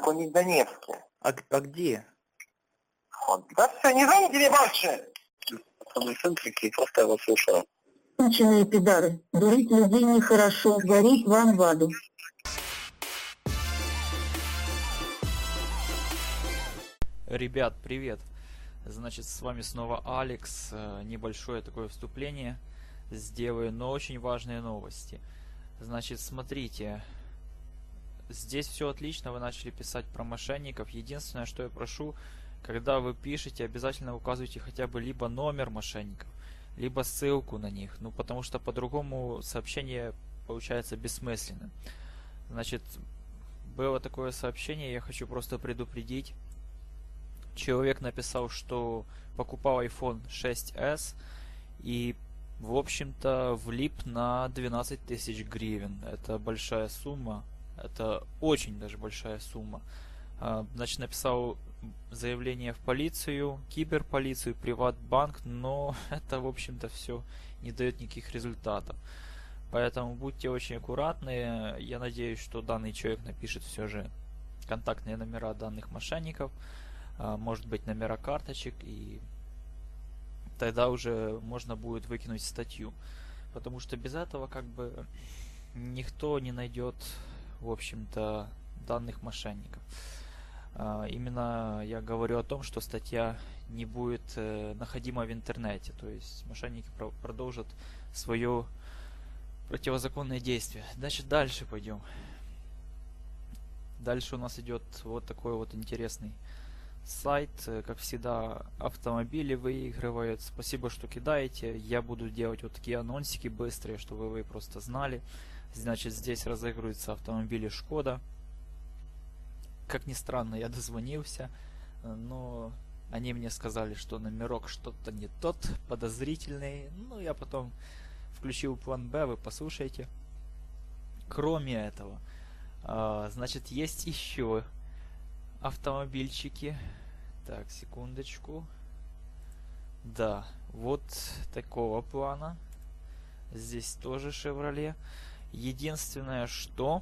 Так он не в Донецке. А где? Да все, не звоните мне больше! Самый центр, просто я вас слушаю. Конченые пидары. Дурить людей нехорошо, гореть вам в аду. Ребят, привет! Значит, с вами снова Алекс. Небольшое такое вступление сделаю, но очень важные новости. Значит, смотрите, здесь все отлично, вы начали писать про мошенников. Единственное, что я прошу, когда вы пишете, обязательно указывайте хотя бы либо номер мошенников, либо ссылку на них. Ну, потому что по-другому сообщение получается бессмысленным. Значит, было такое сообщение, я хочу просто предупредить. Человек написал, что покупал iPhone 6s и, в общем-то, влип на 12 тысяч гривен. Это большая сумма. Это очень даже большая сумма. Значит, написал заявление в полицию, киберполицию, Приватбанк, но это, в общем-то, все не дает никаких результатов. Поэтому будьте очень аккуратны. Я надеюсь, что данный человек напишет все же контактные номера данных мошенников, может быть, номера карточек, и тогда уже можно будет выкинуть статью. Потому что без этого как бы никто не найдет, в общем-то, данных мошенников. Именно я говорю о том, что статья не будет находима в интернете. То есть мошенники продолжат свое противозаконное действие. Значит, дальше пойдем. Дальше у нас идет вот такой вот интересный сайт. Как всегда, автомобили выигрывают. Спасибо, что кидаете. Я буду делать вот такие анонсики быстрые, чтобы вы просто знали. Значит, здесь разыгрываются автомобили Шкода. Как ни странно, я дозвонился, но они мне сказали, что номерок что-то не тот, подозрительный. Ну, я потом включил план Б, вы послушайте. Кроме этого, значит, есть еще автомобильчики. Так, секундочку. Да, вот такого плана. Здесь тоже Chevrolet. Единственное, что...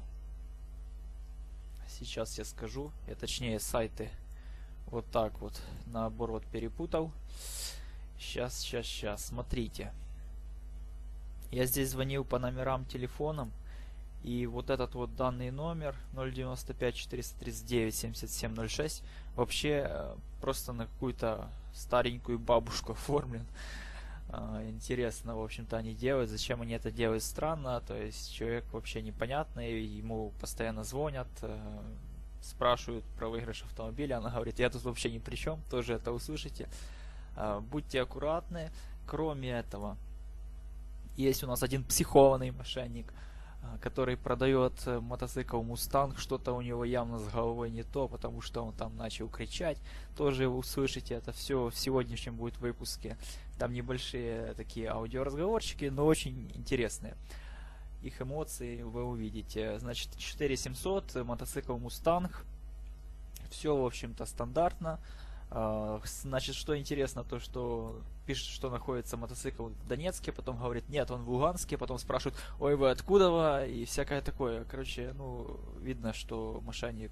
Сейчас я скажу, точнее сайты вот так вот наоборот перепутал. Сейчас, смотрите. Я здесь звонил по номерам телефонам, и вот этот вот данный номер 095 439 7706 вообще просто на какую-то старенькую бабушку оформлен. Интересно, в общем-то, они делают. Зачем они это делают, странно. То есть человек вообще непонятный, ему постоянно звонят, спрашивают про выигрыш автомобиля. Она говорит, я тут вообще ни при чем, тоже это услышите. Будьте аккуратны. Кроме этого, есть у нас один психованный мошенник, который продает мотоцикл Mustang. Что-то у него явно с головой не то, потому что он там начал кричать. Тоже вы услышите это все в сегодняшнем будет выпуске. Там небольшие такие аудиоразговорчики, но очень интересные. Их эмоции вы увидите. Значит, 4700, мотоцикл Mustang. Все, в общем-то, стандартно. Значит, что интересно, то что пишет, что находится мотоцикл в Донецке, потом говорит, нет, он в Луганске, потом спрашивают, ой, вы откуда вы, и всякое такое. Короче, ну, видно, что мошенник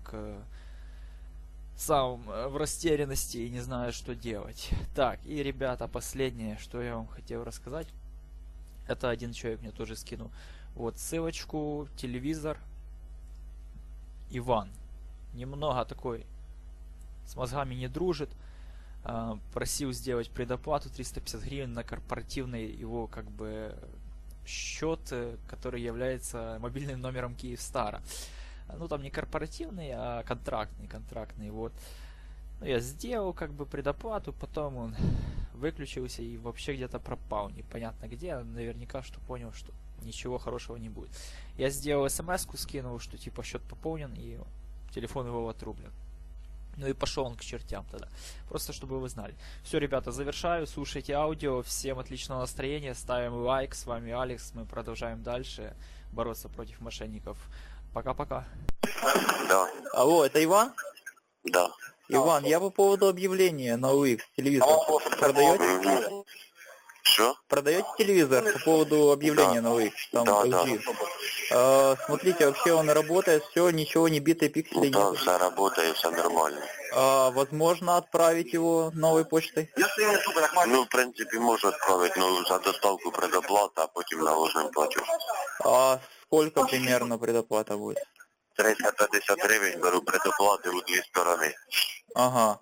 сам в растерянности и не знает, что делать. Так, и, ребята, последнее, что я вам хотел рассказать, это один человек мне тоже скинул. Вот ссылочку, телевизор, Иван. Немного такой, с мозгами не дружит. Просил сделать предоплату 350 гривен на корпоративный его как бы счет, который является мобильным номером Киевстара. Ну там не корпоративный, а контрактный. Вот. Ну, я сделал как бы предоплату, потом он выключился и вообще где-то пропал. Непонятно где, наверняка что понял, что ничего хорошего не будет. Я сделал смс-ку, скинул, что типа счет пополнен и телефон его отрублен. Ну и пошел он к чертям тогда. Просто чтобы вы знали. Все, ребята, завершаю. Слушайте аудио. Всем отличного настроения. Ставим лайк. С вами Алекс. Мы продолжаем дальше бороться против мошенников. Пока-пока. Да. Алло, это Иван? Да. Иван, я по поводу объявления на OLX телевизор. Продаете? Что? Продаете телевизор по поводу объявления на OLX? Там Да, LG. да. Смотрите, вообще он работает, все, ничего не битые пиксели Да, нет. все работает, все нормально. Возможно отправить его новой почтой? Ну, в принципі, можу відправити, ну, за доставку предоплата, а потім наложимо платеж. А сколько примерно предоплата будет? 350 гривень беру предоплати у дві сторони. Ага.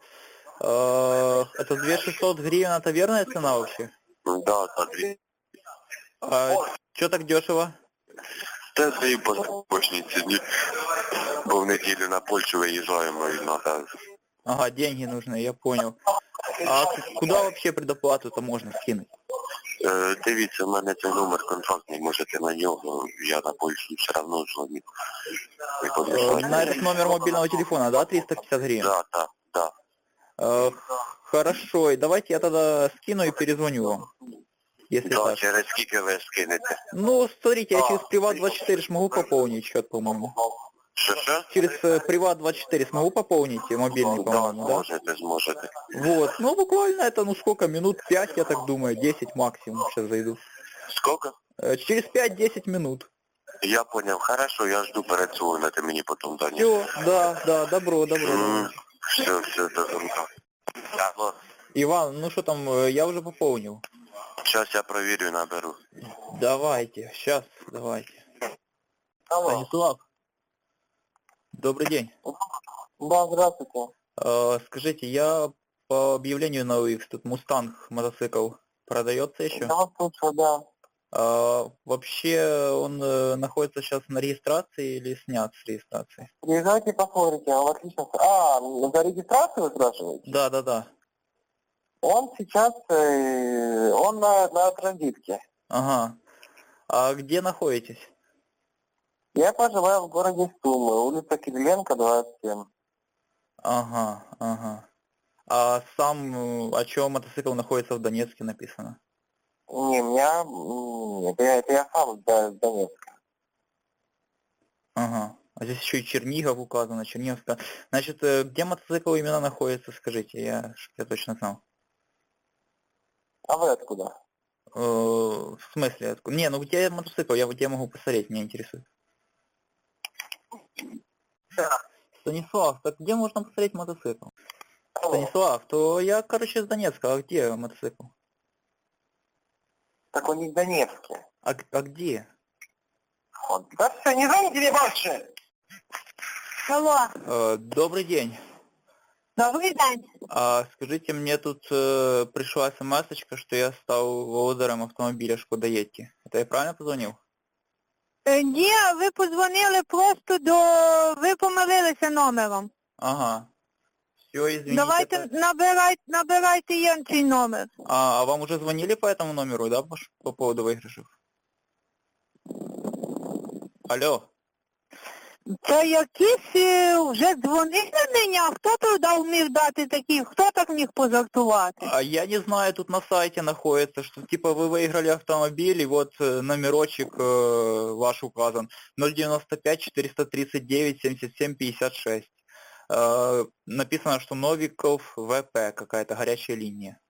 Это 2600 гривен, это верная цена вообще? Да, за дві. Что так дешево? Це свої почні ціні. Бо в неділю на Польщу виїжджаємо і треба. Ага, деньги нужны, я понял. А куда вообще предоплату-то можно скинуть? Дивіться, в мене цей номер контрактний, можете на нього, я на Польщу все одно дзвоню. На этот номер мобильного телефона, да, 350 гривен? Да, да, да. Хорошо, и давайте я тогда скину и перезвоню вам. Если Да, так. через скільки ви скинете? Ну, смотрите, я через Приват24 смогу пополнить счет, по-моему. Що? Через Приват24 смогу пополнить мобильный, Да, по-моему, да? зможете. Вот, ну буквально это, ну сколько, минут 5, я так думаю, 10 максимум сейчас зайду. Сколько? Через 5-10 минут. Я понял, хорошо, я жду передзвоните мені потім дані. Все, да, добро. Все, до звонка. Алло, Иван, ну что там, я уже пополнил. сейчас я проверю и наберу. Давайте, сейчас, давайте. Алло. Станислав, добрый день. Да, здравствуйте. Скажите, я по объявлению на OX, тут Мустанг мотоцикл продается еще? Да, слушаю, да. Вообще он находится сейчас на регистрации или снят с регистрации? Приезжайте, посмотрите, он отлично... за регистрацию вы спрашиваете? Да. Он сейчас, он на транзитке. Ага. А где находитесь? Я проживаю в городе Сумы, улица Кириленко, 27. Ага. А сам, о чем мотоцикл находится в Донецке написано? Не, это я сам с Донецка. Ага. А здесь еще и Чернигов указано, Черниговская. Значит, где мотоцикл именно находится, скажите, чтоб я точно знал. А вы откуда? В смысле, откуда? Не, ну где мотоцикл, я где могу посмотреть, меня интересует. Да. Станислав, так где можно посмотреть мотоцикл? Алло. Станислав, то я, короче, с Донецка, а где мотоцикл? Так он не в Донецке. А где? Вот. Да все, не звоните мне больше! Алло, Добрый день. добрий день. Скажите, мне тут пришла смс-очка, что я стал володарем автомобиля Шкода Єтті. Это я правильно позвонил? Ні, ви подзвонили просто ви помилилися номером. Ага. Все, извините. Давайте набирайте інший номер. А вам уже звонили по этому номеру, да, по поводу выигрышев? Алло. Це якісь вже дзвонили мені, а хто туди міг дати такі, хто так міг позартувати? А я не знаю, тут на сайте находится, что типа вы выиграли автомобиль, и вот номерочек ваш указан. 095 439 77 56. Написано, что Новиков ВП, какая-то горячая линия.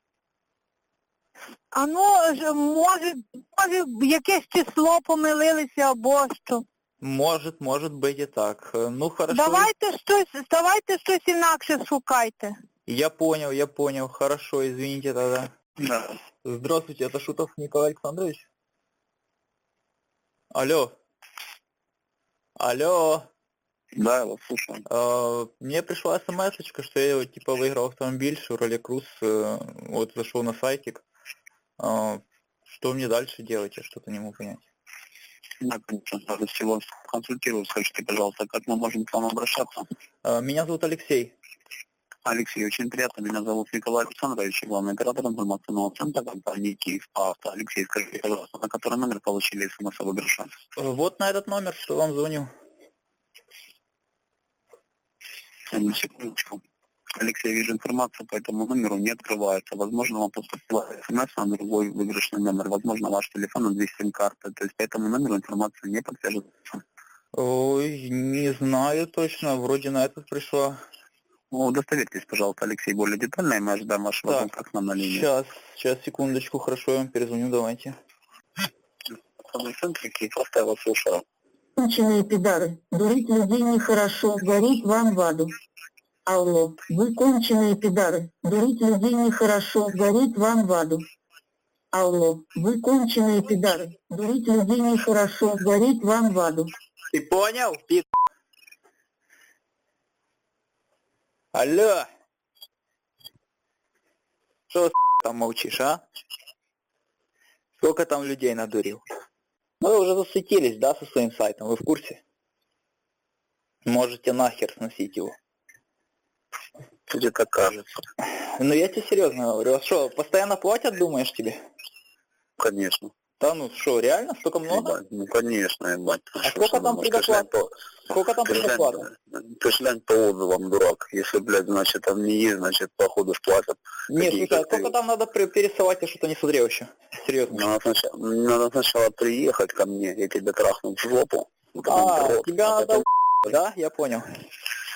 А ну, може якесь число помилилися або що. Может быть и так. Ну хорошо. Давайте щось інакше шукайте. Я понял. Хорошо, извините тогда. Да. Здравствуйте, это Шутов Николай Александрович? Алло. Да, я вас слушаю. Мне пришла смс-очка, что я типа выиграл автомобиль Chevrolet Cruze, вот зашел на сайтик. Что мне дальше делать, я что-то не могу понять. Да, конечно, надо всего консультировать. Скажите, пожалуйста, как мы можем к вам обращаться? Меня зовут Алексей. Алексей, очень приятно. Меня зовут Николай Александрович, главный оператор информационного центра компании «Киевавто». Алексей, скажите, пожалуйста, на который номер получили смс о выигрыше? Вот на этот номер, что вам звоню. Одну секундочку. Алексей, вижу, информация по этому номеру не открывается. Возможно, вам поступила смс на другой выигрышный номер. Возможно, ваш телефон на 2 сим-карты. То есть по этому номеру информация не подтверждается. Ой, не знаю точно. Вроде на этот пришла. Ну, удостоверьтесь, пожалуйста, Алексей, более детально, и мы ожидаем вашего Так, звонка к нам на линии. Сейчас, секундочку, хорошо, я вам перезвоню, давайте. Центр Киевавто, я вас слушаю. конченые пидоры. Дурить людей нехорошо, гореть вам в аду. Алло, вы конченые пидоры. Дурить людей нехорошо, гореть вам в аду. Алло, вы конченые пидоры. Дурить людей нехорошо, гореть вам в аду. Ты понял, пи***? Алло! Что там молчишь, а? Сколько там людей надурил? Ну вы уже засветились, да, со своим сайтом, вы в курсе? Можете нахер сносить его. Тебе так кажется. Ну я тебе серьезно говорю, а что, постоянно платят, думаешь, тебе? Конечно. Да ну что, реально? Столько много? Ебать, ну конечно, ебать. А сколько там предоплат? Сколько там предоплата? Ты ж глянь по отзывам, дурак. Если, блядь, значит, там не есть, значит, походу сплатят. Нет, слушай, а сколько там надо пересылать, я что-то не смотрел еще. Серьезно. Надо сначала приехать ко мне, я тебя трахну в жопу. А, тебя надо, да? Я понял.